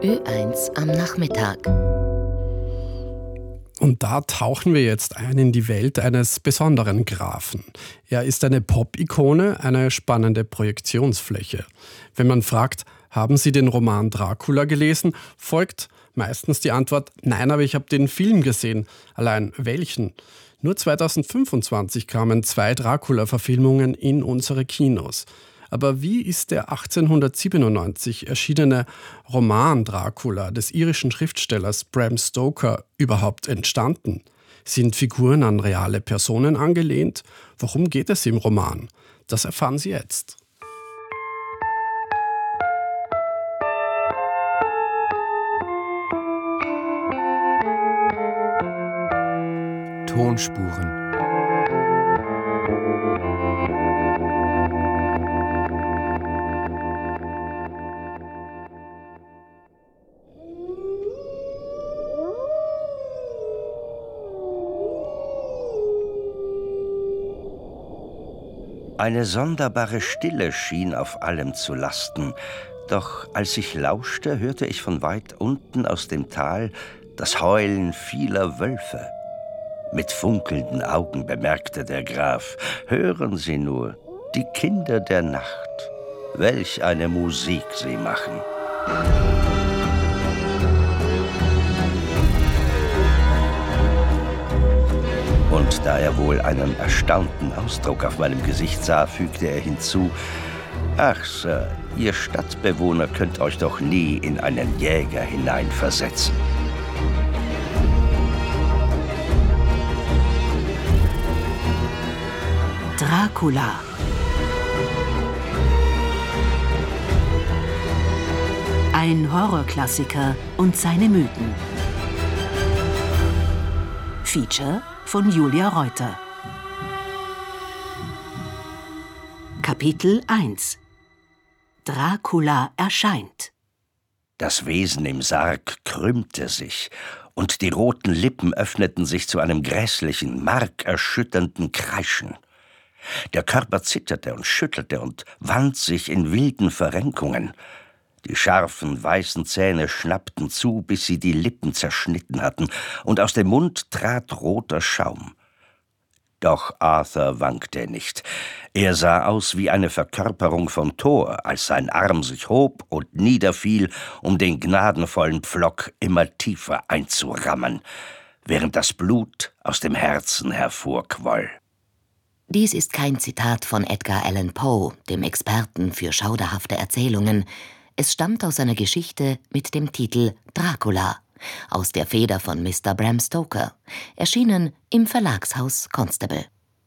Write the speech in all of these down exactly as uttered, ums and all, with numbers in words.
Ö eins am Nachmittag. Und da tauchen wir jetzt ein in die Welt eines besonderen Grafen. Er ist eine Pop-Ikone, eine spannende Projektionsfläche. Wenn man fragt, haben Sie den Roman Dracula gelesen, folgt meistens die Antwort, nein, aber ich habe den Film gesehen. Allein welchen? Nur zweitausendfünfundzwanzig kamen zwei Dracula-Verfilmungen in unsere Kinos. Aber wie ist der achtzehnhundertsiebenundneunzig erschienene Roman Dracula des irischen Schriftstellers Bram Stoker überhaupt entstanden? Sind Figuren an reale Personen angelehnt? Worum geht es im Roman? Das erfahren Sie jetzt. Tonspuren. Eine sonderbare Stille schien auf allem zu lasten, doch als ich lauschte, hörte ich von weit unten aus dem Tal das Heulen vieler Wölfe. Mit funkelnden Augen bemerkte der Graf: Hören Sie nur, die Kinder der Nacht, welch eine Musik sie machen. Und da er wohl einen erstaunten Ausdruck auf meinem Gesicht sah, fügte er hinzu: Ach, Sir, ihr Stadtbewohner könnt euch doch nie in einen Jäger hineinversetzen. Dracula. Ein Horrorklassiker und seine Mythen. Feature von Julia Reuter. Kapitel eins. Dracula erscheint. Das Wesen im Sarg krümmte sich, und die roten Lippen öffneten sich zu einem grässlichen, markerschütternden Kreischen. Der Körper zitterte und schüttelte und wand sich in wilden Verrenkungen. Die scharfen, weißen Zähne schnappten zu, bis sie die Lippen zerschnitten hatten, und aus dem Mund trat roter Schaum. Doch Arthur wankte nicht. Er sah aus wie eine Verkörperung von Thor, als sein Arm sich hob und niederfiel, um den gnadenvollen Pflock immer tiefer einzurammen, während das Blut aus dem Herzen hervorquoll. Dies ist kein Zitat von Edgar Allan Poe, dem Experten für schauderhafte Erzählungen. Es stammt aus einer Geschichte mit dem Titel Dracula, aus der Feder von Mister Bram Stoker, erschienen im Verlagshaus Constable.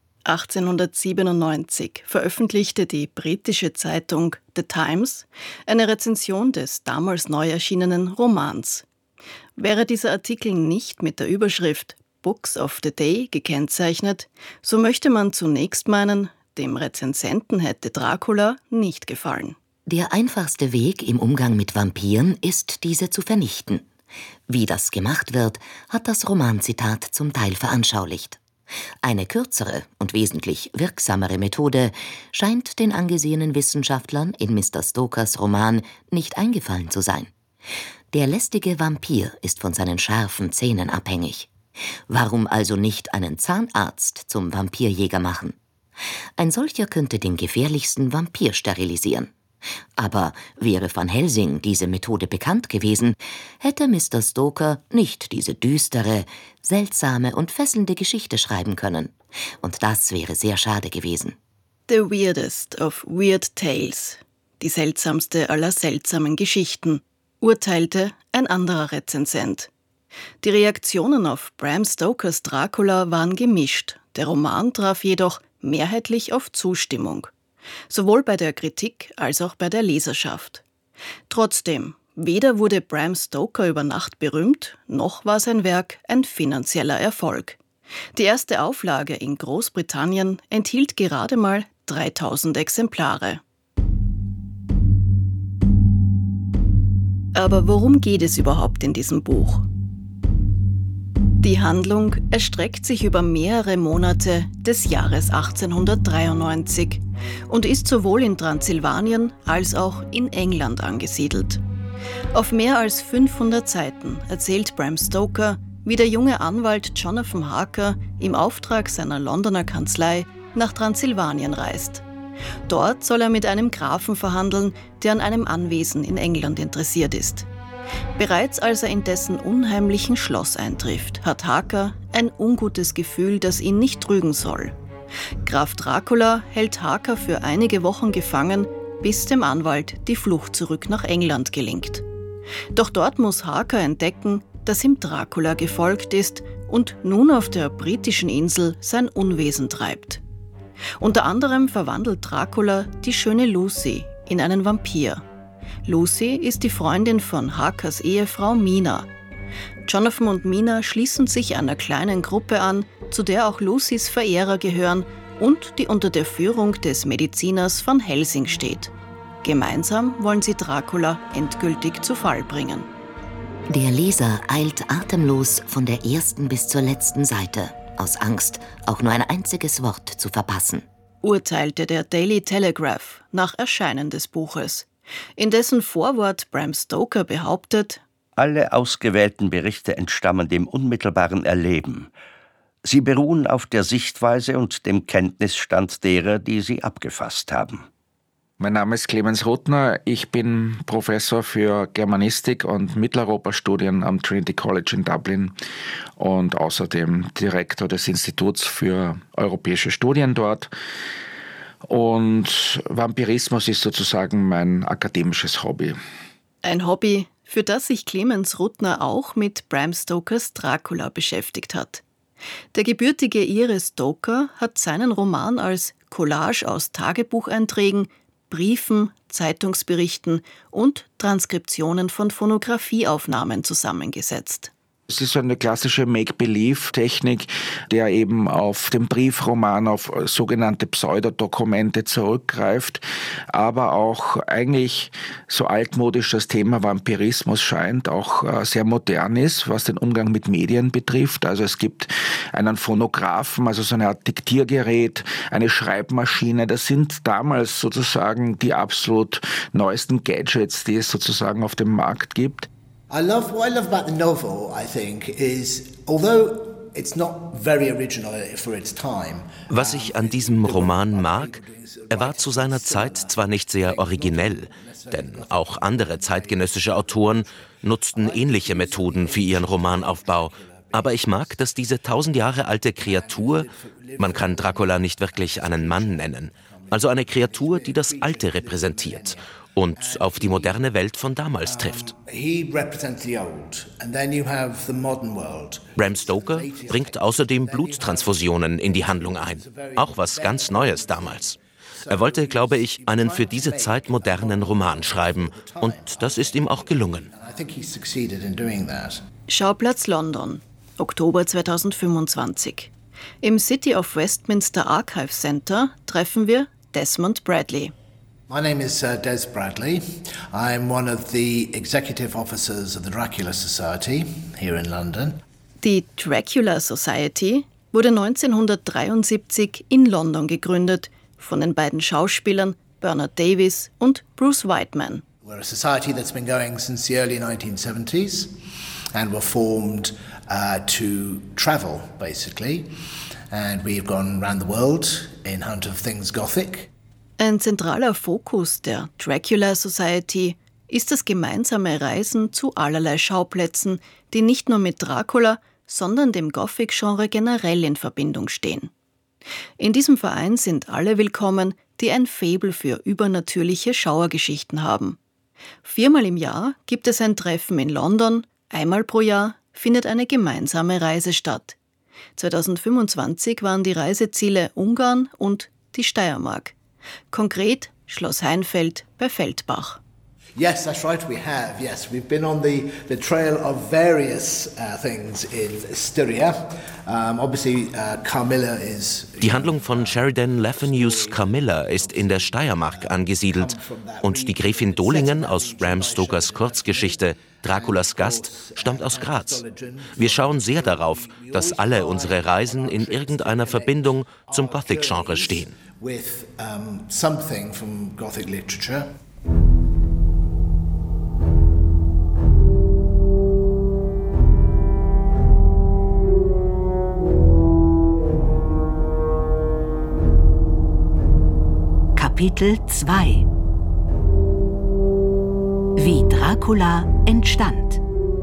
achtzehnhundertsiebenundneunzig veröffentlichte die britische Zeitung The Times eine Rezension des damals neu erschienenen Romans. Wäre dieser Artikel nicht mit der Überschrift Books of the Day gekennzeichnet, so möchte man zunächst meinen, dem Rezensenten hätte Dracula nicht gefallen. Der einfachste Weg im Umgang mit Vampiren ist, diese zu vernichten. Wie das gemacht wird, hat das Romanzitat zum Teil veranschaulicht. Eine kürzere und wesentlich wirksamere Methode scheint den angesehenen Wissenschaftlern in Mister Stokers Roman nicht eingefallen zu sein. Der lästige Vampir ist von seinen scharfen Zähnen abhängig. Warum also nicht einen Zahnarzt zum Vampirjäger machen? Ein solcher könnte den gefährlichsten Vampir sterilisieren. Aber wäre Van Helsing diese Methode bekannt gewesen, hätte Mister Stoker nicht diese düstere, seltsame und fesselnde Geschichte schreiben können. Und das wäre sehr schade gewesen. The weirdest of weird tales. Die seltsamste aller seltsamen Geschichten, urteilte ein anderer Rezensent. Die Reaktionen auf Bram Stokers Dracula waren gemischt. Der Roman traf jedoch mehrheitlich auf Zustimmung. Sowohl bei der Kritik als auch bei der Leserschaft. Trotzdem, weder wurde Bram Stoker über Nacht berühmt, noch war sein Werk ein finanzieller Erfolg. Die erste Auflage in Großbritannien enthielt gerade mal dreitausend Exemplare. Aber worum geht es überhaupt in diesem Buch? Die Handlung erstreckt sich über mehrere Monate des Jahres achtzehnhundertdreiundneunzig und ist sowohl in Transsilvanien als auch in England angesiedelt. Auf mehr als fünfhundert Seiten erzählt Bram Stoker, wie der junge Anwalt Jonathan Harker im Auftrag seiner Londoner Kanzlei nach Transsilvanien reist. Dort soll er mit einem Grafen verhandeln, der an einem Anwesen in England interessiert ist. Bereits als er in dessen unheimlichen Schloss eintrifft, hat Harker ein ungutes Gefühl, das ihn nicht trügen soll. Graf Dracula hält Harker für einige Wochen gefangen, bis dem Anwalt die Flucht zurück nach England gelingt. Doch dort muss Harker entdecken, dass ihm Dracula gefolgt ist und nun auf der britischen Insel sein Unwesen treibt. Unter anderem verwandelt Dracula die schöne Lucy in einen Vampir. Lucy ist die Freundin von Harkers Ehefrau Mina. Jonathan und Mina schließen sich einer kleinen Gruppe an, zu der auch Lucys Verehrer gehören und die unter der Führung des Mediziners Van Helsing steht. Gemeinsam wollen sie Dracula endgültig zu Fall bringen. Der Leser eilt atemlos von der ersten bis zur letzten Seite, aus Angst, auch nur ein einziges Wort zu verpassen. Urteilte der Daily Telegraph nach Erscheinen des Buches. In dessen Vorwort Bram Stoker behauptet: Alle ausgewählten Berichte entstammen dem unmittelbaren Erleben. Sie beruhen auf der Sichtweise und dem Kenntnisstand derer, die sie abgefasst haben. Mein Name ist Clemens Ruttner. Ich bin Professor für Germanistik und Mitteleuropa-Studien am Trinity College in Dublin und außerdem Direktor des Instituts für europäische Studien dort. Und Vampirismus ist sozusagen mein akademisches Hobby. Ein Hobby, für das sich Clemens Ruttner auch mit Bram Stokers Dracula beschäftigt hat. Der gebürtige Ire Stoker hat seinen Roman als Collage aus Tagebucheinträgen, Briefen, Zeitungsberichten und Transkriptionen von Phonografieaufnahmen zusammengesetzt. Es ist eine klassische Make-Believe-Technik, der eben auf den Briefroman, auf sogenannte Pseudodokumente zurückgreift, aber auch eigentlich so altmodisch das Thema Vampirismus scheint, auch sehr modern ist, was den Umgang mit Medien betrifft. Also es gibt einen Phonographen, also so eine Art Diktiergerät, eine Schreibmaschine. Das sind damals sozusagen die absolut neuesten Gadgets, die es sozusagen auf dem Markt gibt. I love what I love about the novel, I think, is although it's not very original for its time. Was ich an diesem Roman mag, er war zu seiner Zeit zwar nicht sehr originell, denn auch andere zeitgenössische Autoren nutzten ähnliche Methoden für ihren Romanaufbau. Aber ich mag, dass diese tausend Jahre alte Kreatur, man kann Dracula nicht wirklich einen Mann nennen, also eine Kreatur, die das Alte repräsentiert und auf die moderne Welt von damals trifft. Bram Stoker bringt außerdem Bluttransfusionen in die Handlung ein, auch was ganz Neues damals. Er wollte, glaube ich, einen für diese Zeit modernen Roman schreiben und das ist ihm auch gelungen. Schauplatz London, Oktober zweitausendfünfundzwanzig. Im City of Westminster Archive Center treffen wir Desmond Bradley. My name is uh, Des Bradley. I'm one of the executive officers of the Dracula Society here in London. Die Dracula Society wurde neunzehnhundertdreiundsiebzig in London gegründet von den beiden Schauspielern Bernard Davies und Bruce Whiteman. We're a society that's been going since the early nineteen seventies and were formed uh, to travel basically. And we've gone around the world in hunt of things Gothic. Ein zentraler Fokus der Dracula Society ist das gemeinsame Reisen zu allerlei Schauplätzen, die nicht nur mit Dracula, sondern dem Gothic-Genre generell in Verbindung stehen. In diesem Verein sind alle willkommen, die ein Faible für übernatürliche Schauergeschichten haben. Viermal im Jahr gibt es ein Treffen in London, einmal pro Jahr findet eine gemeinsame Reise statt. zweitausendfünfundzwanzig waren die Reiseziele Ungarn und die Steiermark. Konkret Schloss Heinfeld bei Feldbach. Yes, that's right, we have. Yes, we've been on the, the trail of various uh, things in Styria. Um, obviously, uh, Carmilla is... Die Handlung von Sheridan Le Fanu's Carmilla ist in der Steiermark angesiedelt und die Gräfin Dolingen aus Bram Stokers Kurzgeschichte Draculas Gast stammt aus Graz. Wir schauen sehr darauf, dass alle unsere Reisen in irgendeiner Verbindung zum Gothic-Genre stehen. With um, something from Gothic literature. Kapitel zwei. Wie Dracula entstand.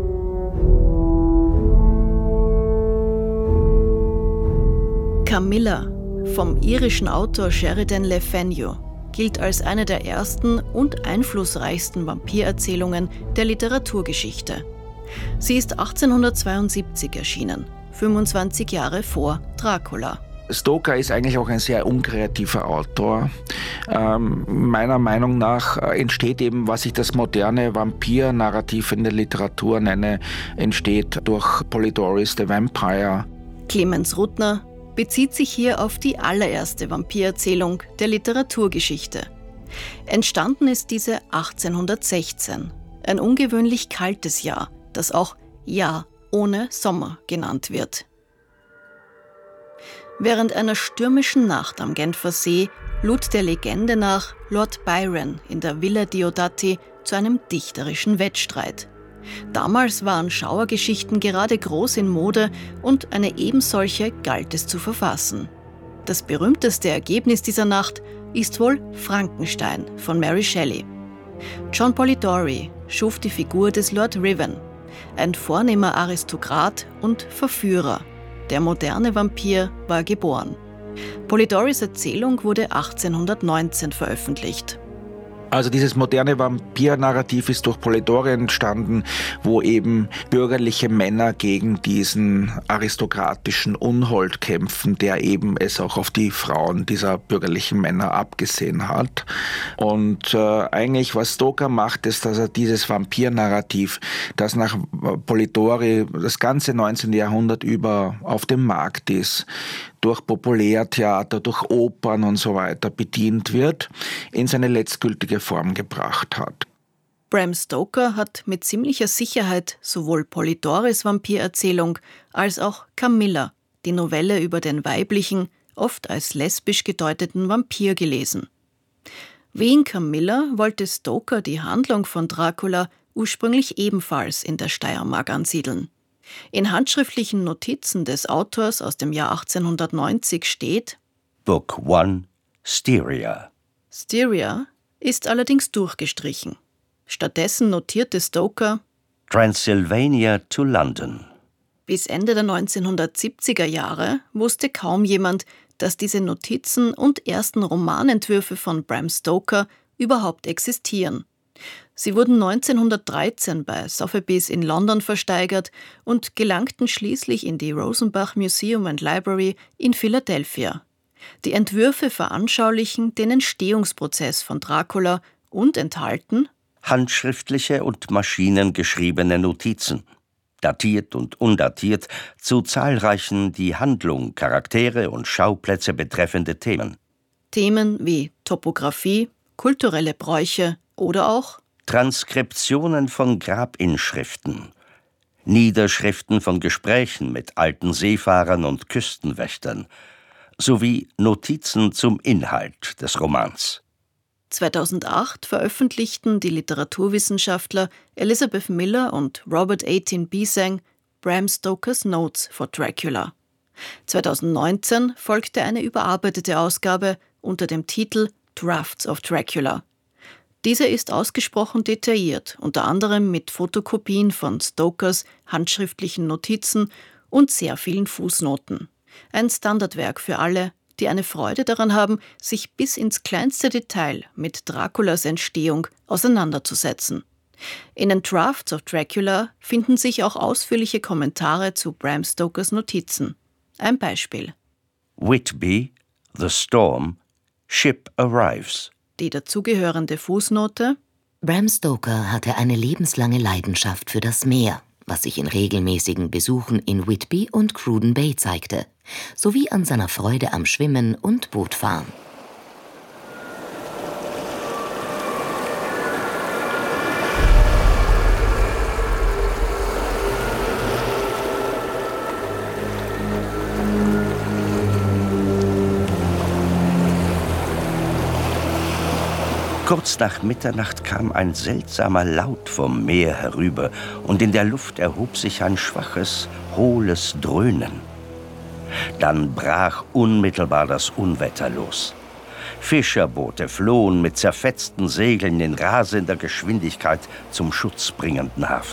Camilla vom irischen Autor Sheridan Le Fanu gilt als eine der ersten und einflussreichsten Vampirerzählungen der Literaturgeschichte. Sie ist achtzehnhundertzweiundsiebzig erschienen, fünfundzwanzig Jahre vor Dracula. Stoker ist eigentlich auch ein sehr unkreativer Autor. Ähm, meiner Meinung nach entsteht eben, was ich das moderne Vampir-Narrativ in der Literatur nenne, entsteht durch Polydoris the Vampire. Clemens Ruttner bezieht sich hier auf die allererste Vampirerzählung der Literaturgeschichte. Entstanden ist diese achtzehnhundertsechzehn, ein ungewöhnlich kaltes Jahr, das auch Jahr ohne Sommer genannt wird. Während einer stürmischen Nacht am Genfer See lud der Legende nach Lord Byron in der Villa Diodati zu einem dichterischen Wettstreit. Damals waren Schauergeschichten gerade groß in Mode und eine ebensolche galt es zu verfassen. Das berühmteste Ergebnis dieser Nacht ist wohl Frankenstein von Mary Shelley. John Polidori schuf die Figur des Lord Riven, ein vornehmer Aristokrat und Verführer. Der moderne Vampir war geboren. Polydoris Erzählung wurde achtzehnhundertneunzehn veröffentlicht. Also dieses moderne Vampir-Narrativ ist durch Polidori entstanden, wo eben bürgerliche Männer gegen diesen aristokratischen Unhold kämpfen, der eben es auch auf die Frauen dieser bürgerlichen Männer abgesehen hat. Und äh, eigentlich, was Stoker macht, ist, dass er dieses Vampir-Narrativ, das nach Polidori das ganze neunzehnte Jahrhundert über auf dem Markt ist, durch Populärtheater, durch Opern und so weiter bedient wird, in seine letztgültige Form gebracht hat. Bram Stoker hat mit ziemlicher Sicherheit sowohl Polydoris Vampirerzählung als auch Camilla, die Novelle über den weiblichen, oft als lesbisch gedeuteten Vampir gelesen. Wie in Camilla wollte Stoker die Handlung von Dracula ursprünglich ebenfalls in der Steiermark ansiedeln. In handschriftlichen Notizen des Autors aus dem Jahr achtzehnhundertneunzig steht: Book one, Styria. Styria ist allerdings durchgestrichen. Stattdessen notierte Stoker Transylvania to London. Bis Ende der neunzehnhundertsiebziger Jahre wusste kaum jemand, dass diese Notizen und ersten Romanentwürfe von Bram Stoker überhaupt existieren. Sie wurden neunzehnhundertdreizehn bei Sotheby's in London versteigert und gelangten schließlich in die Rosenbach Museum and Library in Philadelphia. Die Entwürfe veranschaulichen den Entstehungsprozess von Dracula und enthalten handschriftliche und maschinengeschriebene Notizen, datiert und undatiert, zu zahlreichen die Handlung, Charaktere und Schauplätze betreffende Themen. Themen wie Topographie, kulturelle Bräuche oder auch Transkriptionen von Grabinschriften, Niederschriften von Gesprächen mit alten Seefahrern und Küstenwächtern, sowie Notizen zum Inhalt des Romans. zweitausendacht veröffentlichten die Literaturwissenschaftler Elizabeth Miller und Robert Eighteen Bisang Bram Stokers Notes for Dracula. zweitausendneunzehn folgte eine überarbeitete Ausgabe unter dem Titel Drafts of Dracula. Diese ist ausgesprochen detailliert, unter anderem mit Fotokopien von Stokers handschriftlichen Notizen und sehr vielen Fußnoten. Ein Standardwerk für alle, die eine Freude daran haben, sich bis ins kleinste Detail mit Draculas Entstehung auseinanderzusetzen. In den Drafts of Dracula finden sich auch ausführliche Kommentare zu Bram Stokers Notizen. Ein Beispiel. Whitby, The Storm, Ship Arrives. Die dazugehörende Fußnote: Bram Stoker hatte eine lebenslange Leidenschaft für das Meer, was sich in regelmäßigen Besuchen in Whitby und Cruden Bay zeigte, sowie an seiner Freude am Schwimmen und Bootfahren. Kurz nach Mitternacht kam ein seltsamer Laut vom Meer herüber, und in der Luft erhob sich ein schwaches, hohles Dröhnen. Dann brach unmittelbar das Unwetter los. Fischerboote flohen mit zerfetzten Segeln in rasender Geschwindigkeit zum schutzbringenden Hafen.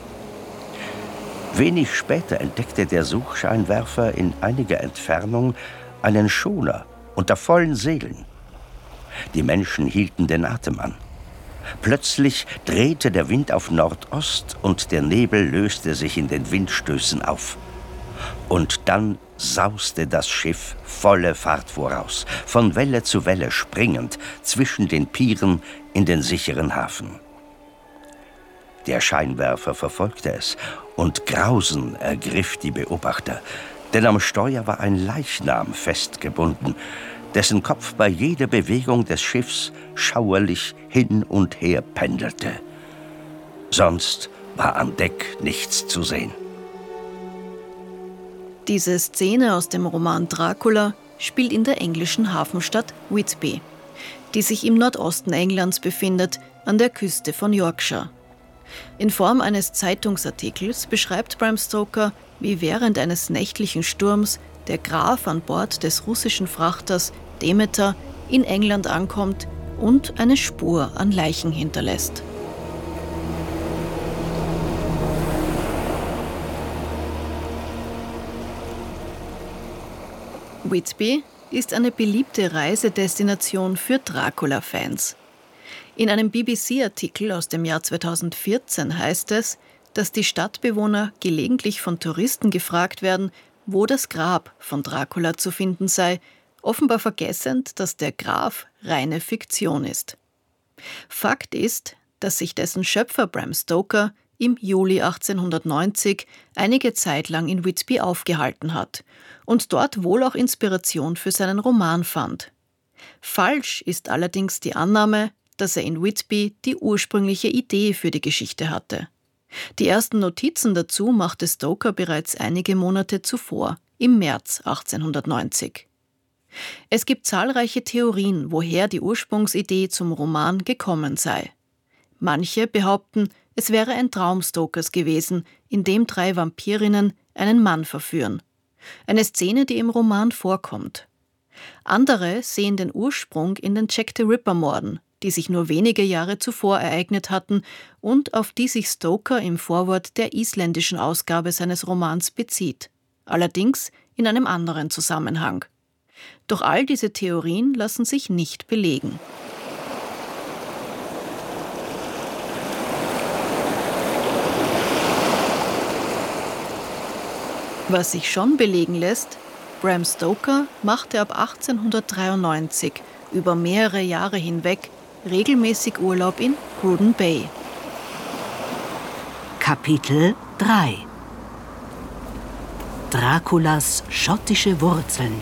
Wenig später entdeckte der Suchscheinwerfer in einiger Entfernung einen Schoner unter vollen Segeln. Die Menschen hielten den Atem an. Plötzlich drehte der Wind auf Nordost und der Nebel löste sich in den Windstößen auf. Und dann sauste das Schiff volle Fahrt voraus, von Welle zu Welle springend, zwischen den Pieren in den sicheren Hafen. Der Scheinwerfer verfolgte es, und Grausen ergriff die Beobachter, denn am Steuer war ein Leichnam festgebunden, dessen Kopf bei jeder Bewegung des Schiffs schauerlich hin und her pendelte. Sonst war an Deck nichts zu sehen. Diese Szene aus dem Roman Dracula spielt in der englischen Hafenstadt Whitby, die sich im Nordosten Englands befindet, an der Küste von Yorkshire. In Form eines Zeitungsartikels beschreibt Bram Stoker, wie während eines nächtlichen Sturms der Graf an Bord des russischen Frachters Demeter in England ankommt und eine Spur an Leichen hinterlässt. Whitby ist eine beliebte Reisedestination für Dracula-Fans. In einem B B C-Artikel aus dem Jahr zweitausendvierzehn heißt es, dass die Stadtbewohner gelegentlich von Touristen gefragt werden, wo das Grab von Dracula zu finden sei, offenbar vergessend, dass der Graf reine Fiktion ist. Fakt ist, dass sich dessen Schöpfer Bram Stoker im Juli achtzehnhundertneunzig einige Zeit lang in Whitby aufgehalten hat und dort wohl auch Inspiration für seinen Roman fand. Falsch ist allerdings die Annahme, dass er in Whitby die ursprüngliche Idee für die Geschichte hatte. Die ersten Notizen dazu machte Stoker bereits einige Monate zuvor, im März achtzehnhundertneunzig. Es gibt zahlreiche Theorien, woher die Ursprungsidee zum Roman gekommen sei. Manche behaupten, es wäre ein Traum Stokers gewesen, in dem drei Vampirinnen einen Mann verführen. Eine Szene, die im Roman vorkommt. Andere sehen den Ursprung in den Jack the Ripper-Morden, die sich nur wenige Jahre zuvor ereignet hatten und auf die sich Stoker im Vorwort der isländischen Ausgabe seines Romans bezieht, allerdings in einem anderen Zusammenhang. Doch all diese Theorien lassen sich nicht belegen. Was sich schon belegen lässt, Bram Stoker machte ab achtzehnhundertdreiundneunzig über mehrere Jahre hinweg regelmäßig Urlaub in Cruden Bay. Kapitel drei. Draculas schottische Wurzeln.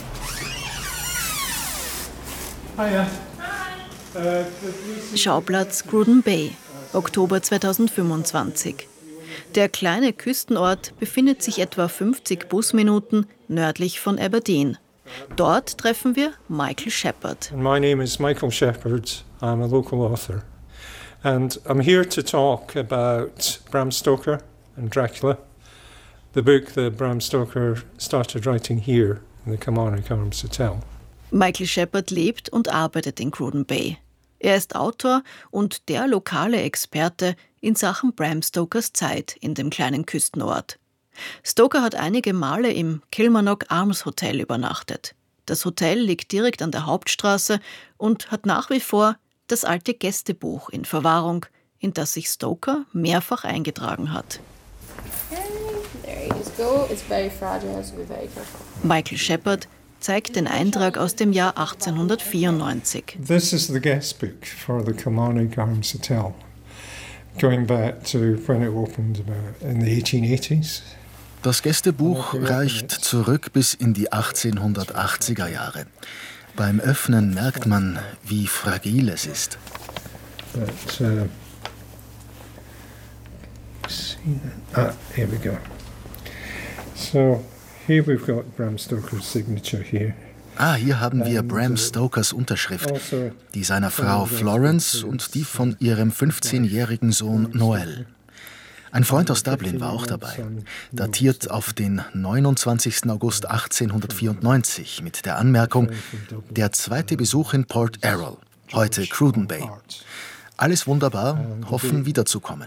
Schauplatz Cruden Bay, Oktober zweitausendfünfundzwanzig. Der kleine Küstenort befindet sich etwa fünfzig Busminuten nördlich von Aberdeen. Dort treffen wir Michael Shepherd. My name is Michael Shepherd. I'm a local author. And I'm here to talk about Bram Stoker and Dracula, the book that Bram Stoker started writing here in the Kilmarnock Arms Hotel. Michael Shepherd lebt und arbeitet in Cruden Bay. Er ist Autor und der lokale Experte in Sachen Bram Stokers Zeit in dem kleinen Küstenort. Stoker hat einige Male im Kilmarnock Arms Hotel übernachtet. Das Hotel liegt direkt an der Hauptstraße und hat nach wie vor das alte Gästebuch in Verwahrung, in das sich Stoker mehrfach eingetragen hat. Michael Shepherd zeigt den Eintrag aus dem Jahr achtzehnhundertvierundneunzig. This is the guest book for the Kilmarnock Arms Hotel, going back to when it opened about in the eighteen eighties. Das Gästebuch reicht zurück bis in die achtzehnhundertachtziger Jahre. Beim Öffnen merkt man, wie fragil es ist. But, uh, ah, here we go. So here we've got Bram Stoker's signature here. Ah, hier haben wir Bram Stokers Unterschrift, die seiner Frau Florence und die von ihrem fünfzehnjährigen Sohn Noel. Ein Freund aus Dublin war auch dabei, datiert auf den neunundzwanzigsten August achtzehnhundertvierundneunzig mit der Anmerkung, der zweite Besuch in Port Errol, heute Cruden Bay. Alles wunderbar, hoffen wiederzukommen.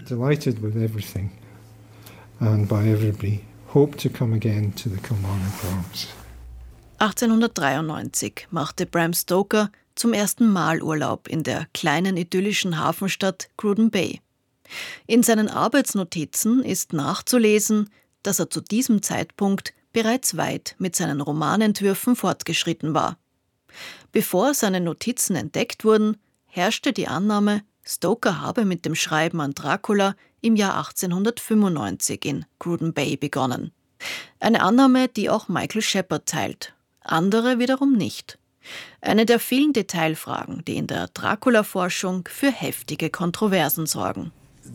achtzehnhundertdreiundneunzig machte Bram Stoker zum ersten Mal Urlaub in der kleinen idyllischen Hafenstadt Cruden Bay. In seinen Arbeitsnotizen ist nachzulesen, dass er zu diesem Zeitpunkt bereits weit mit seinen Romanentwürfen fortgeschritten war. Bevor seine Notizen entdeckt wurden, herrschte die Annahme, Stoker habe mit dem Schreiben an Dracula im Jahr achtzehnhundertfünfundneunzig in Cruden Bay begonnen. Eine Annahme, die auch Michael Shepard teilt, andere wiederum nicht. Eine der vielen Detailfragen, die in der Dracula-Forschung für heftige Kontroversen sorgen.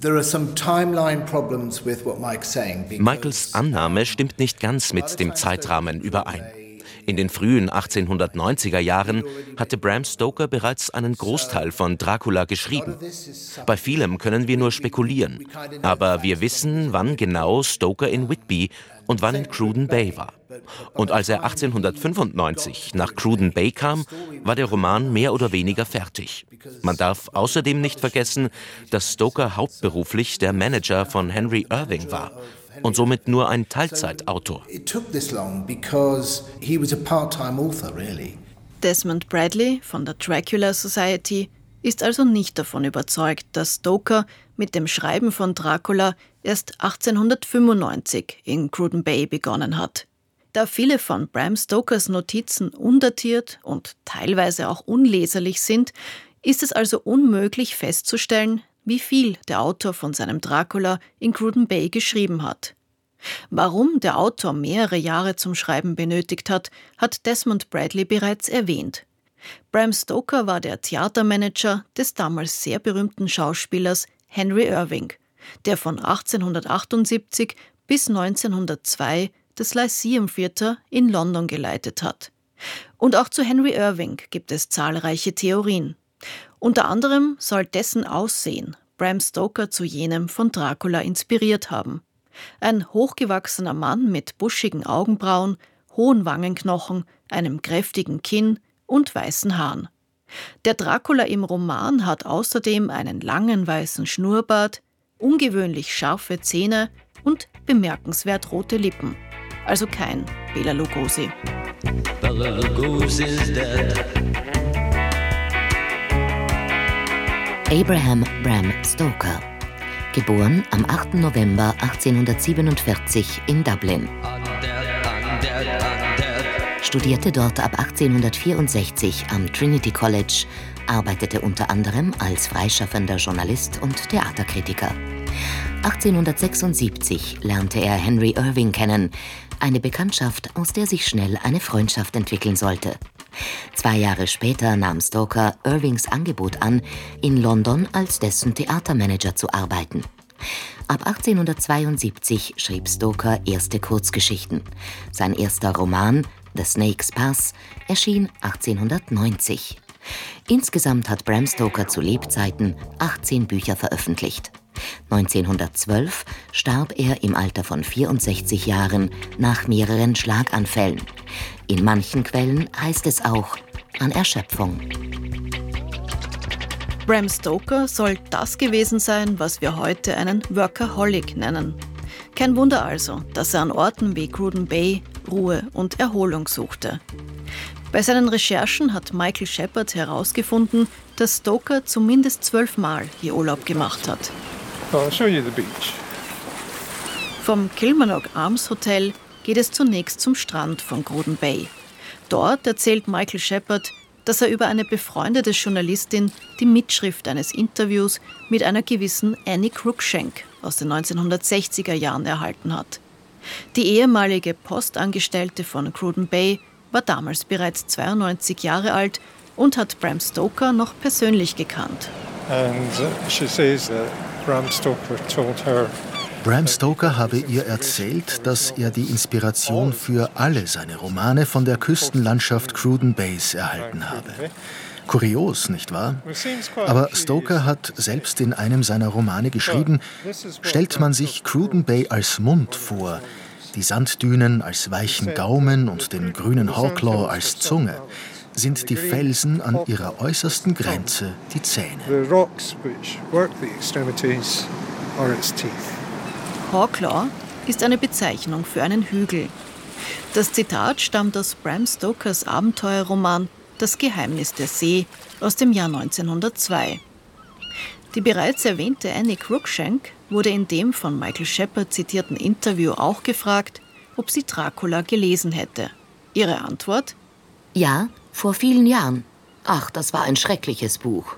Michaels Annahme stimmt nicht ganz mit dem Zeitrahmen überein. In den frühen achtzehnhundertneunziger Jahren hatte Bram Stoker bereits einen Großteil von Dracula geschrieben. Bei vielem können wir nur spekulieren, aber wir wissen, wann genau Stoker in Whitby und wann in Cruden Bay war. Und als er achtzehnhundertfünfundneunzig nach Cruden Bay kam, war der Roman mehr oder weniger fertig. Man darf außerdem nicht vergessen, dass Stoker hauptberuflich der Manager von Henry Irving war und somit nur ein Teilzeitautor. Desmond Bradley von der Dracula Society ist also nicht davon überzeugt, dass Stoker mit dem Schreiben von Dracula erst achtzehnhundertfünfundneunzig in Cruden Bay begonnen hat. Da viele von Bram Stokers Notizen undatiert und teilweise auch unleserlich sind, ist es also unmöglich festzustellen, wie viel der Autor von seinem Dracula in Cruden Bay geschrieben hat. Warum der Autor mehrere Jahre zum Schreiben benötigt hat, hat Desmond Bradley bereits erwähnt. Bram Stoker war der Theatermanager des damals sehr berühmten Schauspielers Henry Irving, der von achtzehnhundertachtundsiebzig bis neunzehnhundertzwei das Lyceum Theatre in London geleitet hat. Und auch zu Henry Irving gibt es zahlreiche Theorien. Unter anderem soll dessen Aussehen Bram Stoker zu jenem von Dracula inspiriert haben. Ein hochgewachsener Mann mit buschigen Augenbrauen, hohen Wangenknochen, einem kräftigen Kinn und weißen Haaren. Der Dracula im Roman hat außerdem einen langen weißen Schnurrbart, ungewöhnlich scharfe Zähne und bemerkenswert rote Lippen. Also kein Bela Lugosi. Bela Lugosi is dead. Abraham Bram Stoker, geboren am achten November achtzehnhundertsiebenundvierzig in Dublin. Studierte dort ab achtzehnhundertvierundsechzig am Trinity College, arbeitete unter anderem als freischaffender Journalist und Theaterkritiker. achtzehnhundertsechsundsiebzig lernte er Henry Irving kennen, eine Bekanntschaft, aus der sich schnell eine Freundschaft entwickeln sollte. Zwei Jahre später nahm Stoker Irvings Angebot an, in London als dessen Theatermanager zu arbeiten. Ab achtzehnhundertzweiundsiebzig schrieb Stoker erste Kurzgeschichten. Sein erster Roman, The Snake's Pass, erschien achtzehnhundertneunzig. Insgesamt hat Bram Stoker zu Lebzeiten achtzehn Bücher veröffentlicht. neunzehnhundertzwölf starb er im Alter von vierundsechzig Jahren nach mehreren Schlaganfällen. In manchen Quellen heißt es auch an Erschöpfung. Bram Stoker soll das gewesen sein, was wir heute einen Workaholic nennen. Kein Wunder also, dass er an Orten wie Cruden Bay Ruhe und Erholung suchte. Bei seinen Recherchen hat Michael Shepard herausgefunden, dass Stoker zumindest zwölfmal hier Urlaub gemacht hat. I'll show you the beach. Vom Kilmarnock Arms Hotel geht es zunächst zum Strand von Cruden Bay. Dort erzählt Michael Shepard, dass er über eine befreundete Journalistin die Mitschrift eines Interviews mit einer gewissen Annie Cruikshank aus den neunzehnhundertsechziger Jahren erhalten hat. Die ehemalige Postangestellte von Cruden Bay war damals bereits zweiundneunzig Jahre alt und hat Bram Stoker noch persönlich gekannt. And she says that Bram Stoker told her Bram Stoker habe ihr erzählt, dass er die Inspiration für alle seine Romane von der Küstenlandschaft Cruden Bays erhalten habe. Kurios, nicht wahr? Aber Stoker hat selbst in einem seiner Romane geschrieben, stellt man sich Cruden Bay als Mund vor, die Sanddünen als weichen Gaumen und den grünen Hawklaw als Zunge, sind die Felsen an ihrer äußersten Grenze die Zähne. Hawklaw ist eine Bezeichnung für einen Hügel. Das Zitat stammt aus Bram Stokers Abenteuerroman Das Geheimnis der See aus dem Jahr neunzehnhundertzwei. Die bereits erwähnte Annie Cruikshank wurde in dem von Michael Shepard zitierten Interview auch gefragt, ob sie Dracula gelesen hätte. Ihre Antwort? Ja, vor vielen Jahren. Ach, das war ein schreckliches Buch.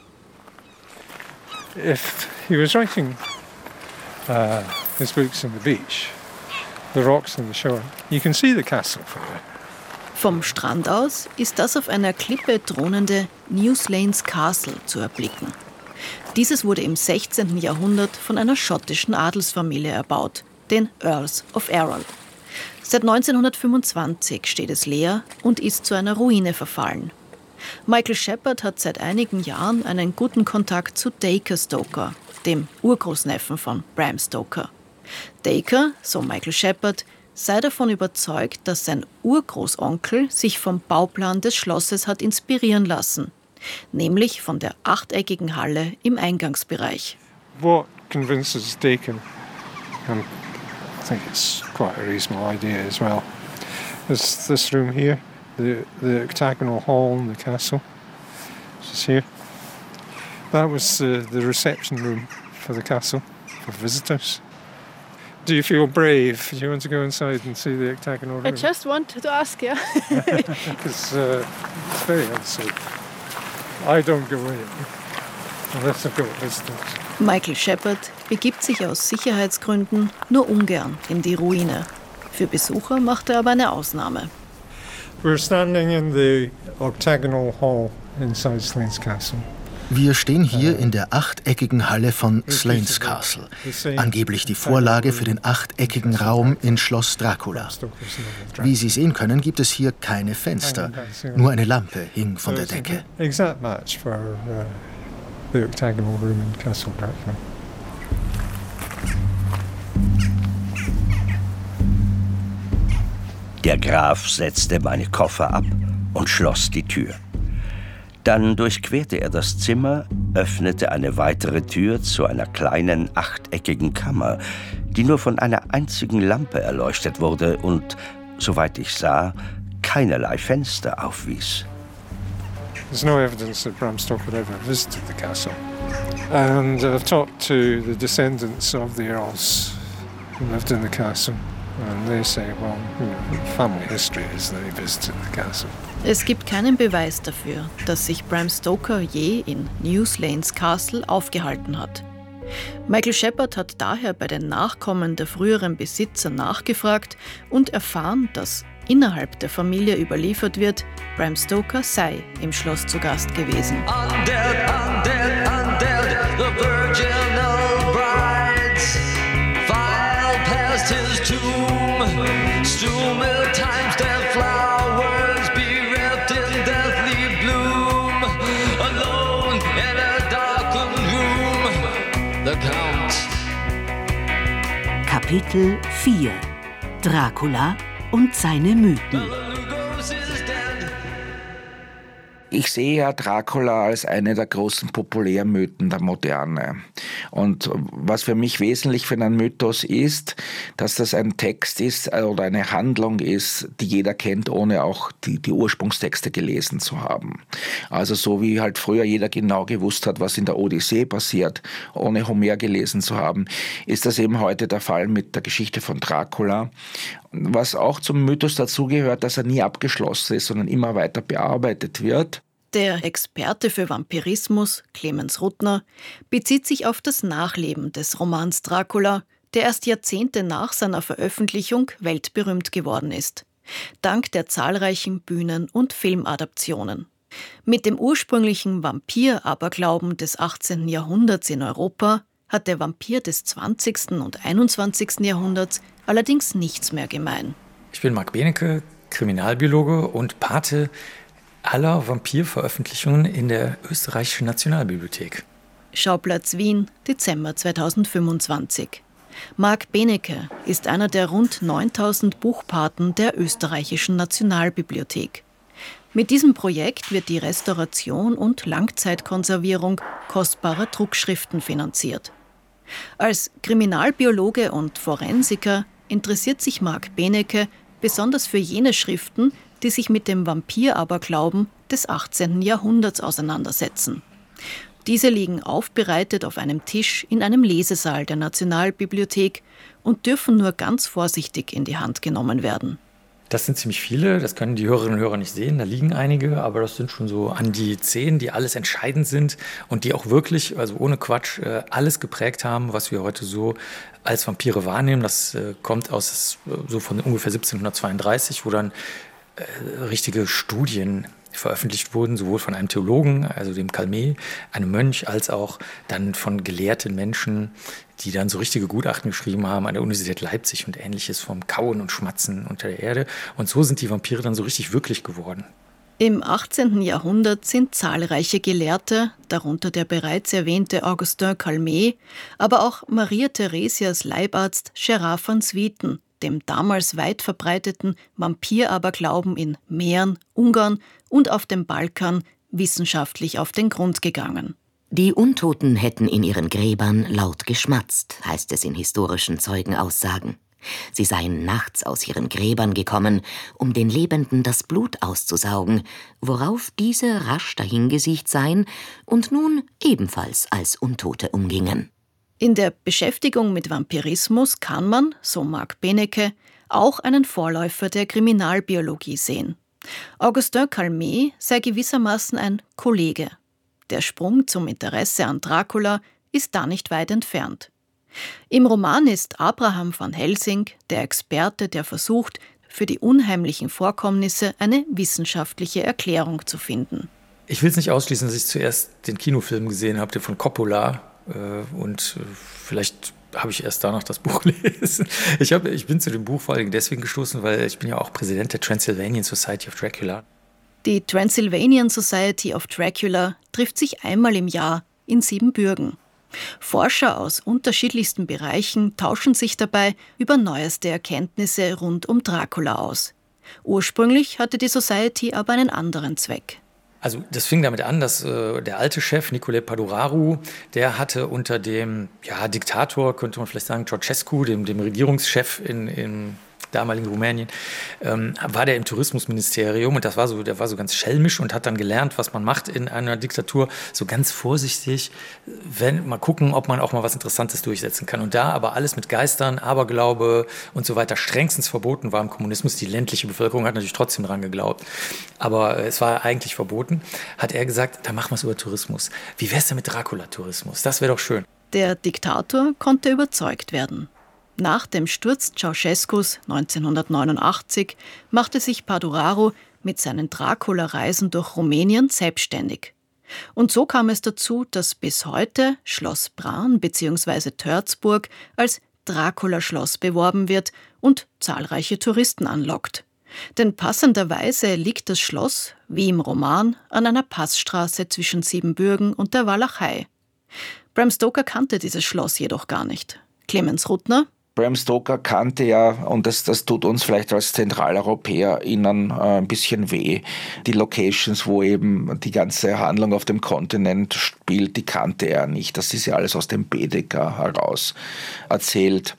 If he was writing uh, his books on the beach, the rocks on the shore, you can see the castle from there. Vom Strand aus ist das auf einer Klippe thronende Newslanes Castle zu erblicken. Dieses wurde im sechzehnten Jahrhundert von einer schottischen Adelsfamilie erbaut, den Earls of Arran. Seit neunzehnhundertfünfundzwanzig steht es leer und ist zu einer Ruine verfallen. Michael Shepard hat seit einigen Jahren einen guten Kontakt zu Dacre Stoker, dem Urgroßneffen von Bram Stoker. Dacre, so Michael Shepard, sei davon überzeugt, dass sein Urgroßonkel sich vom Bauplan des Schlosses hat inspirieren lassen, nämlich von der achteckigen Halle im Eingangsbereich. What convinces Dacre, and I think it's quite a reasonable idea as well, is this room here, the, the octagonal hall in the castle, which is here. That was uh, the reception room for the castle, for visitors. Do you feel brave? Do you want to go inside and see the octagonal room? I just wanted to ask, yeah. Because uh, it's very unsafe. I don't go in unless I've got visitors. Michael Shepard begibt sich aus Sicherheitsgründen nur ungern in die Ruine. Für Besucher macht er aber eine Ausnahme. We're standing in the octagonal hall inside Slains Castle. Wir stehen hier in der achteckigen Halle von Slains Castle, angeblich die Vorlage für den achteckigen Raum in Schloss Dracula. Wie Sie sehen können, gibt es hier keine Fenster, nur eine Lampe hing von der Decke. Exact match for uh, the octagonal room in Castle Dracula. Der Graf setzte meine Koffer ab und schloss die Tür. Dann durchquerte er das Zimmer, öffnete eine weitere Tür zu einer kleinen achteckigen Kammer, die nur von einer einzigen Lampe erleuchtet wurde und, soweit ich sah, keinerlei Fenster aufwies. There's no evidence that Bram Stoker ever visited the castle. And I've talked to the descendants of the Earls who lived in the castle. And they say, well, you know, family history is that he visited the castle. Es gibt keinen Beweis dafür, dass sich Bram Stoker je in Newslanes Castle aufgehalten hat. Michael Shepard hat daher bei den Nachkommen der früheren Besitzer nachgefragt und erfahren, dass innerhalb der Familie überliefert wird, Bram Stoker sei im Schloss zu Gast gewesen. Undead, undead, undead, the virginal brides file past his tomb, strewn with time's dead flowers, bereft in deathly bloom, alone in a darkened room, the Count. Kapitel vier: Dracula und seine Mythen. Ich sehe ja Dracula als eine der großen Populärmythen der Moderne. Und was für mich wesentlich für einen Mythos ist, dass das ein Text ist oder eine Handlung ist, die jeder kennt, ohne auch die, die Ursprungstexte gelesen zu haben. Also so wie halt früher jeder genau gewusst hat, was in der Odyssee passiert, ohne Homer gelesen zu haben, ist das eben heute der Fall mit der Geschichte von Dracula. Was auch zum Mythos dazugehört, dass er nie abgeschlossen ist, sondern immer weiter bearbeitet wird. Der Experte für Vampirismus, Clemens Ruttner, bezieht sich auf das Nachleben des Romans Dracula, der erst Jahrzehnte nach seiner Veröffentlichung weltberühmt geworden ist, dank der zahlreichen Bühnen- und Filmadaptionen. Mit dem ursprünglichen Vampir-Aberglauben des achtzehnten Jahrhunderts in Europa hat der Vampir des zwanzigsten und einundzwanzigsten Jahrhunderts allerdings nichts mehr gemein. Ich bin Marc Benecke, Kriminalbiologe und Pate aller Vampirveröffentlichungen in der Österreichischen Nationalbibliothek. Schauplatz Wien, Dezember zweitausendfünfundzwanzig. Marc Benecke ist einer der rund neuntausend Buchpaten der Österreichischen Nationalbibliothek. Mit diesem Projekt wird die Restauration und Langzeitkonservierung kostbarer Druckschriften finanziert. Als Kriminalbiologe und Forensiker interessiert sich Marc Benecke besonders für jene Schriften, die sich mit dem Vampiraberglauben des achtzehnten Jahrhunderts auseinandersetzen. Diese liegen aufbereitet auf einem Tisch in einem Lesesaal der Nationalbibliothek und dürfen nur ganz vorsichtig in die Hand genommen werden. Das sind ziemlich viele, das können die Hörerinnen und Hörer nicht sehen, da liegen einige, aber das sind schon so an die zehn, die alles entscheidend sind und die auch wirklich, also ohne Quatsch, alles geprägt haben, was wir heute so als Vampire wahrnehmen. Das kommt aus so von ungefähr siebzehnhundertzweiunddreißig, wo dann richtige Studien veröffentlicht wurden, sowohl von einem Theologen, also dem Calmet, einem Mönch, als auch dann von gelehrten Menschen, die dann so richtige Gutachten geschrieben haben an der Universität Leipzig und Ähnliches vom Kauen und Schmatzen unter der Erde. Und so sind die Vampire dann so richtig wirklich geworden. Im achtzehnten Jahrhundert sind zahlreiche Gelehrte, darunter der bereits erwähnte Augustin Calmet, aber auch Maria Theresias Leibarzt Gerard von Swieten, dem damals weit verbreiteten Vampiraberglauben in Mähren, Ungarn und auf dem Balkan wissenschaftlich auf den Grund gegangen. Die Untoten hätten in ihren Gräbern laut geschmatzt, heißt es in historischen Zeugenaussagen. Sie seien nachts aus ihren Gräbern gekommen, um den Lebenden das Blut auszusaugen, worauf diese rasch dahingesiecht seien und nun ebenfalls als Untote umgingen. In der Beschäftigung mit Vampirismus kann man, so Marc Benecke, auch einen Vorläufer der Kriminalbiologie sehen. Augustin Calmet sei gewissermaßen ein Kollege. Der Sprung zum Interesse an Dracula ist da nicht weit entfernt. Im Roman ist Abraham van Helsing der Experte, der versucht, für die unheimlichen Vorkommnisse eine wissenschaftliche Erklärung zu finden. Ich will es nicht ausschließen, dass ich zuerst den Kinofilm gesehen habe, den von Coppola. Und vielleicht habe ich erst danach das Buch gelesen. Ich, hab, ich bin zu dem Buch vor allem deswegen gestoßen, weil ich bin ja auch Präsident der Transylvanian Society of Dracula. Die Transylvanian Society of Dracula trifft sich einmal im Jahr in Siebenbürgen. Forscher aus unterschiedlichsten Bereichen tauschen sich dabei über neueste Erkenntnisse rund um Dracula aus. Ursprünglich hatte die Society aber einen anderen Zweck. Also das fing damit an, dass äh, der alte Chef, Nicolae Paduraru, der hatte unter dem ja, Diktator, könnte man vielleicht sagen, Ceausescu, dem, dem Regierungschef in, in damaligen Rumänien, ähm, war der im Tourismusministerium und das war so, der war so ganz schelmisch und hat dann gelernt, was man macht in einer Diktatur, so ganz vorsichtig, wenn, mal gucken, ob man auch mal was Interessantes durchsetzen kann. Und da aber alles mit Geistern, Aberglaube und so weiter strengstens verboten war im Kommunismus, die ländliche Bevölkerung hat natürlich trotzdem dran geglaubt, aber es war eigentlich verboten, hat er gesagt, da machen wir es über Tourismus. Wie wär's denn mit Dracula-Tourismus? Das wäre doch schön. Der Diktator konnte überzeugt werden. Nach dem Sturz Ceausescus neunzehnhundertneunundachtzig machte sich Paduraru mit seinen Dracula-Reisen durch Rumänien selbstständig. Und so kam es dazu, dass bis heute Schloss Bran bzw. Törzburg als Dracula-Schloss beworben wird und zahlreiche Touristen anlockt. Denn passenderweise liegt das Schloss, wie im Roman, an einer Passstraße zwischen Siebenbürgen und der Walachei. Bram Stoker kannte dieses Schloss jedoch gar nicht. Clemens Ruttner: Bram Stoker kannte ja, und das, das tut uns vielleicht als ZentraleuropäerInnen äh, ein bisschen weh, die Locations, wo eben die ganze Handlung auf dem Kontinent spielt, die kannte er nicht. Das ist ja alles aus dem Baedeker heraus erzählt.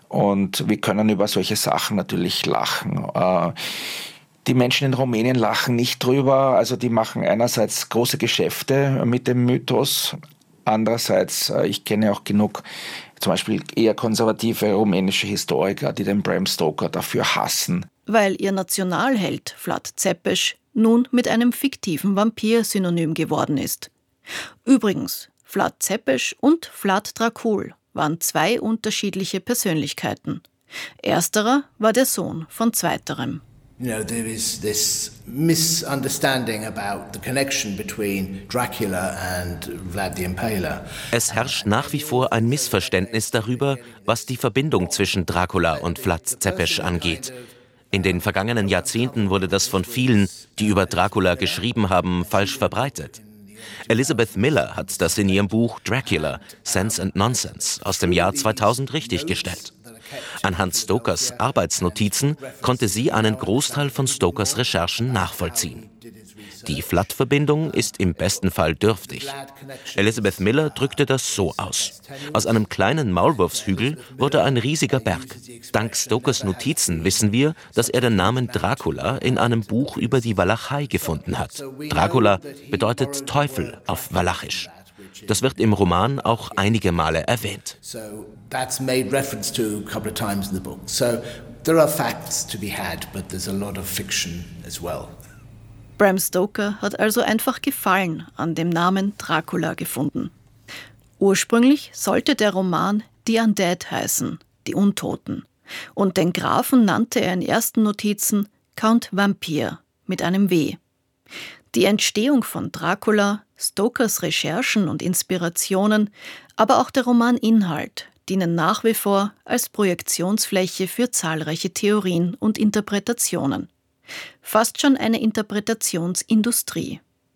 Und wir können über solche Sachen natürlich lachen. Äh, Die Menschen in Rumänien lachen nicht drüber. Also die machen einerseits große Geschäfte mit dem Mythos. Andererseits, äh, ich kenne auch genug zum Beispiel eher konservative rumänische Historiker, die den Bram Stoker dafür hassen. Weil ihr Nationalheld Vlad Tzepes nun mit einem fiktiven Vampir synonym geworden ist. Übrigens, Vlad Tzepes und Vlad Dracul waren zwei unterschiedliche Persönlichkeiten. Ersterer war der Sohn von zweiterem. You know, there is this misunderstanding about the connection between Dracula and Vlad the Impaler. Es herrscht nach wie vor ein Missverständnis darüber, was die Verbindung zwischen Dracula und Vlad Tzepes angeht. In den vergangenen Jahrzehnten wurde das von vielen, die über Dracula geschrieben haben, falsch verbreitet. Elizabeth Miller hat das in ihrem Buch Dracula, Sense and Nonsense aus dem Jahr zweitausend richtiggestellt. Anhand Stokers Arbeitsnotizen konnte sie einen Großteil von Stokers Recherchen nachvollziehen. Die Flat-Verbindung ist im besten Fall dürftig. Elizabeth Miller drückte das so aus: Aus einem kleinen Maulwurfshügel wurde ein riesiger Berg. Dank Stokers Notizen wissen wir, dass er den Namen Dracula in einem Buch über die Walachei gefunden hat. Dracula bedeutet Teufel auf Walachisch. Das wird im Roman auch einige Male erwähnt. So that's made reference to a couple of times in the book. So there are facts to be had, but there's a lot of fiction as well. Bram Stoker hat also einfach Gefallen an dem Namen Dracula gefunden. Ursprünglich sollte der Roman The Undead heißen, die Untoten. Und den Grafen nannte er in ersten Notizen Count Vampire mit einem W. Die Entstehung von Dracula, Stokers Recherchen und Inspirationen, aber auch der Romaninhalt dienen nach wie vor als Projektionsfläche für zahlreiche Theorien und Interpretationen. Fast schon eine Interpretationsindustrie.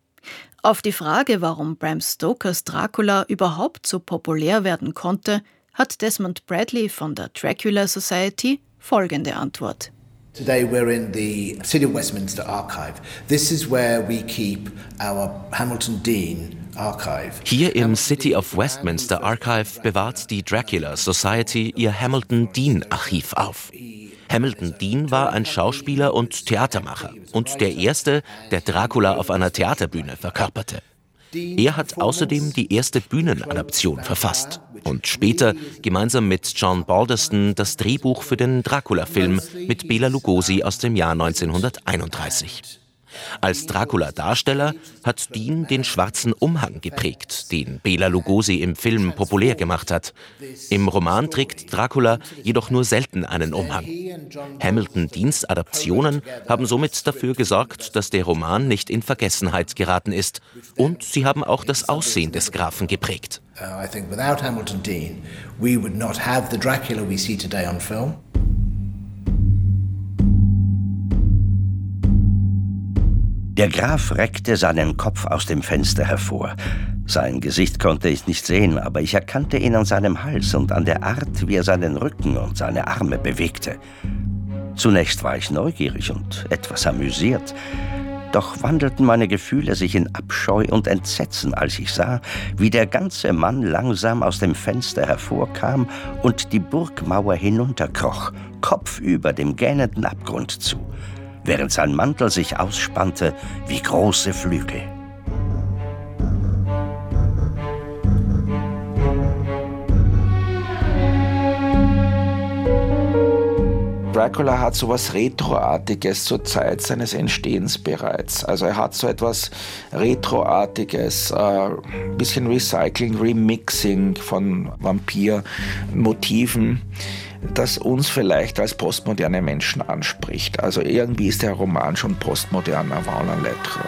Auf die Frage, warum Bram Stokers Dracula überhaupt so populär werden konnte, hat Desmond Bradley von der Dracula Society folgende Antwort. Today we're in the City of Westminster Archive. This is where we keep our Hamilton Dean Archive. Hier im City of Westminster Archive bewahrt die Dracula Society ihr Hamilton Dean Archiv auf. Hamilton Dean war ein Schauspieler und Theatermacher und der erste, der Dracula auf einer Theaterbühne verkörperte. Er hat außerdem die erste Bühnenadaption verfasst und später gemeinsam mit John Balderston das Drehbuch für den Dracula-Film mit Bela Lugosi aus dem Jahr neunzehnhunderteinunddreißig. Als Dracula-Darsteller hat Dean den schwarzen Umhang geprägt, den Bela Lugosi im Film populär gemacht hat. Im Roman trägt Dracula jedoch nur selten einen Umhang. Hamilton Deans Adaptionen haben somit dafür gesorgt, dass der Roman nicht in Vergessenheit geraten ist. Und sie haben auch das Aussehen des Grafen geprägt. Uh, I think without Hamilton Dean, we would not have the Dracula we see today on film. Der Graf reckte seinen Kopf aus dem Fenster hervor. Sein Gesicht konnte ich nicht sehen, aber ich erkannte ihn an seinem Hals und an der Art, wie er seinen Rücken und seine Arme bewegte. Zunächst war ich neugierig und etwas amüsiert. Doch wandelten meine Gefühle sich in Abscheu und Entsetzen, als ich sah, wie der ganze Mann langsam aus dem Fenster hervorkam und die Burgmauer hinunterkroch, kopfüber dem gähnenden Abgrund zu, während sein Mantel sich ausspannte wie große Flügel. Dracula hat so etwas Retroartiges zur Zeit seines Entstehens bereits. Also er hat so etwas Retroartiges, ein äh, bisschen Recycling, Remixing von Vampirmotiven, das uns vielleicht als postmoderne Menschen anspricht. Also irgendwie ist der Roman schon postmodern avant la lettre.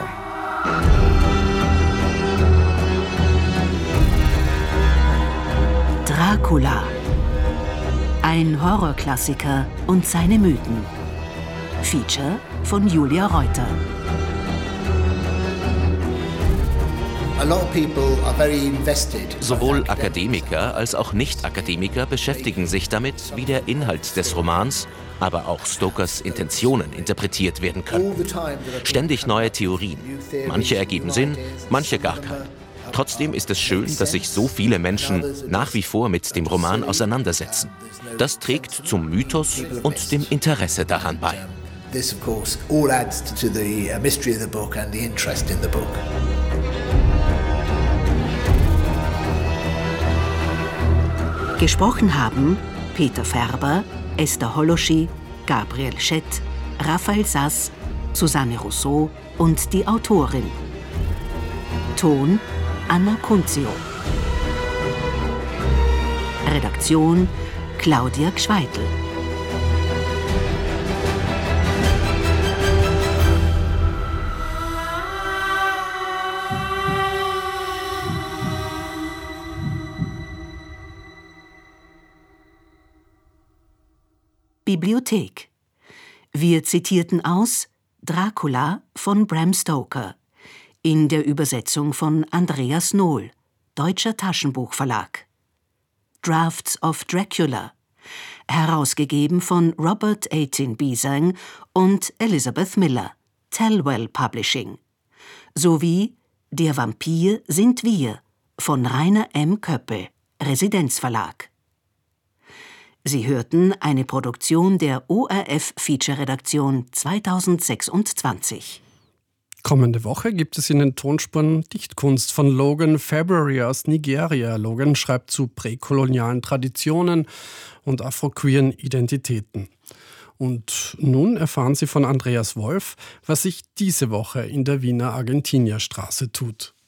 Dracula. Ein Horrorklassiker und seine Mythen. Feature von Julia Reuter. Sowohl Akademiker als auch Nicht-Akademiker beschäftigen sich damit, wie der Inhalt des Romans, aber auch Stokers Intentionen interpretiert werden können. Ständig neue Theorien. Manche ergeben Sinn, manche gar keinen. Trotzdem ist es schön, dass sich so viele Menschen nach wie vor mit dem Roman auseinandersetzen. Das trägt zum Mythos und dem Interesse daran bei. This, of course, all adds to the mystery of the book and the interest in the book. Gesprochen haben Peter Färber, Esther Holoschi, Gabriel Schett, Raphael Sass, Susanne Rousseau und die Autorin. Ton Anna Kunzio. Redaktion Claudia Gschweitel. Bibliothek. Wir zitierten aus Dracula von Bram Stoker in der Übersetzung von Andreas Nohl, Deutscher Taschenbuchverlag. Drafts of Dracula, herausgegeben von Robert Eighton-Bisang und Elizabeth Miller, Tellwell Publishing, sowie Der Vampir sind wir von Rainer M. Köppel, Residenzverlag. Sie hörten eine Produktion der O R F-Feature-Redaktion zweitausendsechsundzwanzig. Kommende Woche gibt es in den Tonspuren Dichtkunst von Logan February aus Nigeria. Logan schreibt zu präkolonialen Traditionen und afroqueeren Identitäten. Und nun erfahren Sie von Andreas Wolf, was sich diese Woche in der Wiener Argentinierstraße tut.